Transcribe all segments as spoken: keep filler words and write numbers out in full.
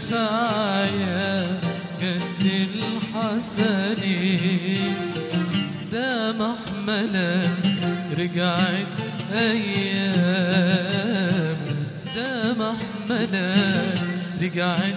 شفاعيا قد الحسنين، ده محملة رجعت أيام، ده محملة رجعت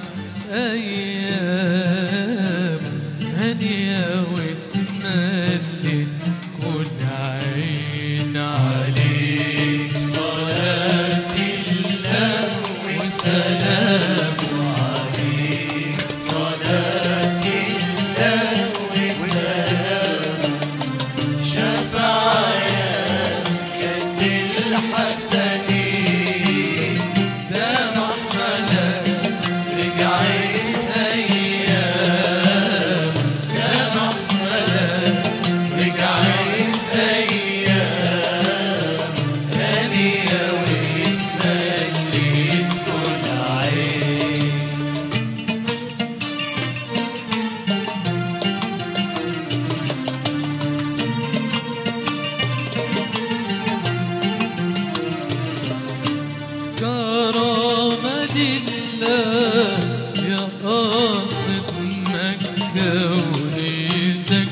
أيام هنية واتملت كل عين عليك. صلاة الله وسلام عليك، صلاة الله وسلام، شفاعيا قد الحسنين، ده محملة رجعت أيام، ده محملة رجعت أيام هنية واتملت كل عين. كرامة الله يا قاصد مكة وليدك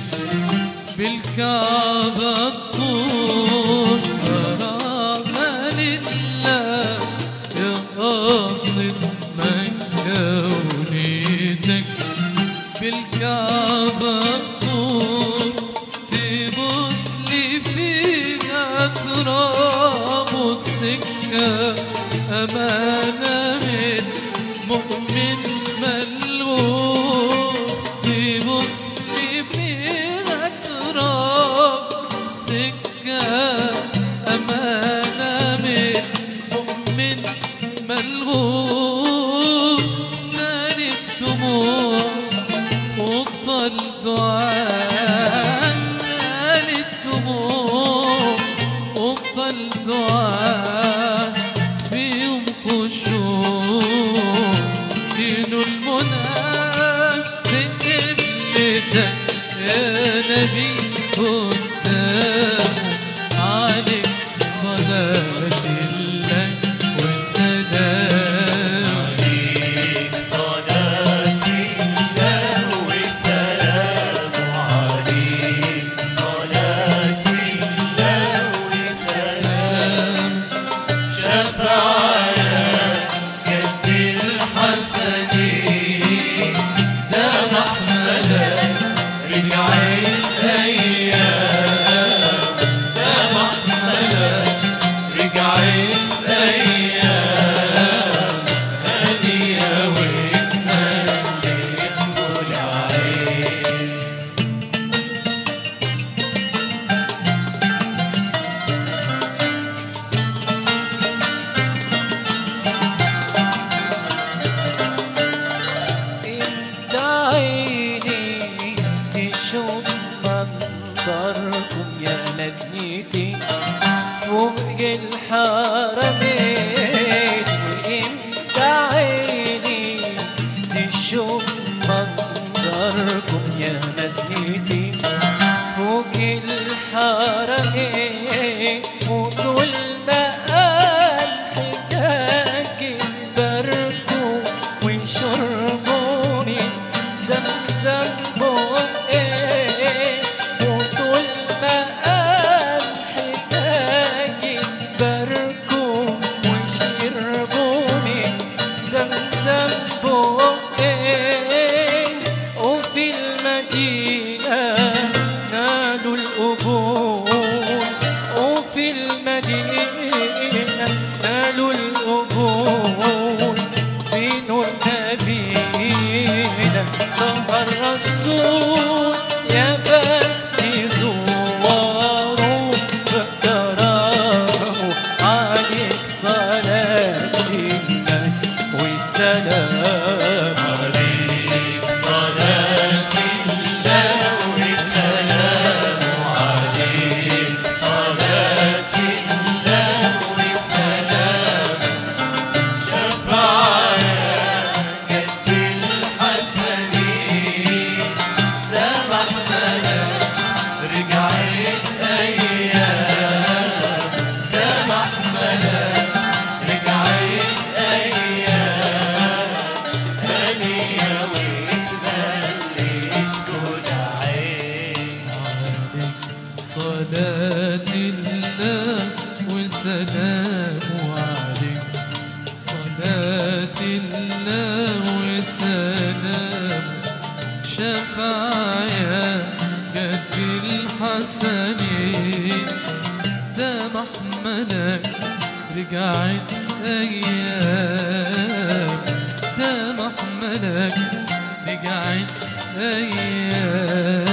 بالكعبة الطول، كرامة لله يا قاصد مكة وليدك بالكعبة الطول، تبص لي فيها تراب السكة أمانة من مؤمن ملهوف، تبص لي فيها تراب سكة أمانة من مؤمن ملهوف، سالت دموع وبطل دعاء، سالت دموع وبطل دعاء فيهم خشوع، دين المنى بقبلتك يا نبي قدام عليك صلاة الله وسلام، عليك صلاة الله وسلام، عليك صلاة الله وسلام، شفاعيا قد الحسنين، ده محملة رجعت أيام، ده محملة رجعت أيام هنية واتملت كل عين. انت عيني تشوف منظركم يا مدنيتي فوق الحرمين، وانت عيني تشوف منظركم يا مدنيتي فوق الحرمين، وطول ما قال حكاك باركوا وشربوا من زمزم بقين، وطول ما قال حكاك باركوا وشربوا من زمزم بقين، وفي المدينة نالوا القبول، وفي المدينة نالوا القبول، بنور نبينا ظهر الرسول، يا بختي زواره فكرموا عليك صلاة الله والسلام، عليك صلاة الله والسلام، عليك صلاة الله والسلام، شفاعيا قد الحسنين، ده محملة رجعت أيام، ده محملة رجعت أيام غالية وتمليت كل عين. عليك صلاة الله وسلام عليك صلاة الله وسلام شفاعة يا جد الحسنين ده محملك رجعت أيام ده محملك رجعت أيام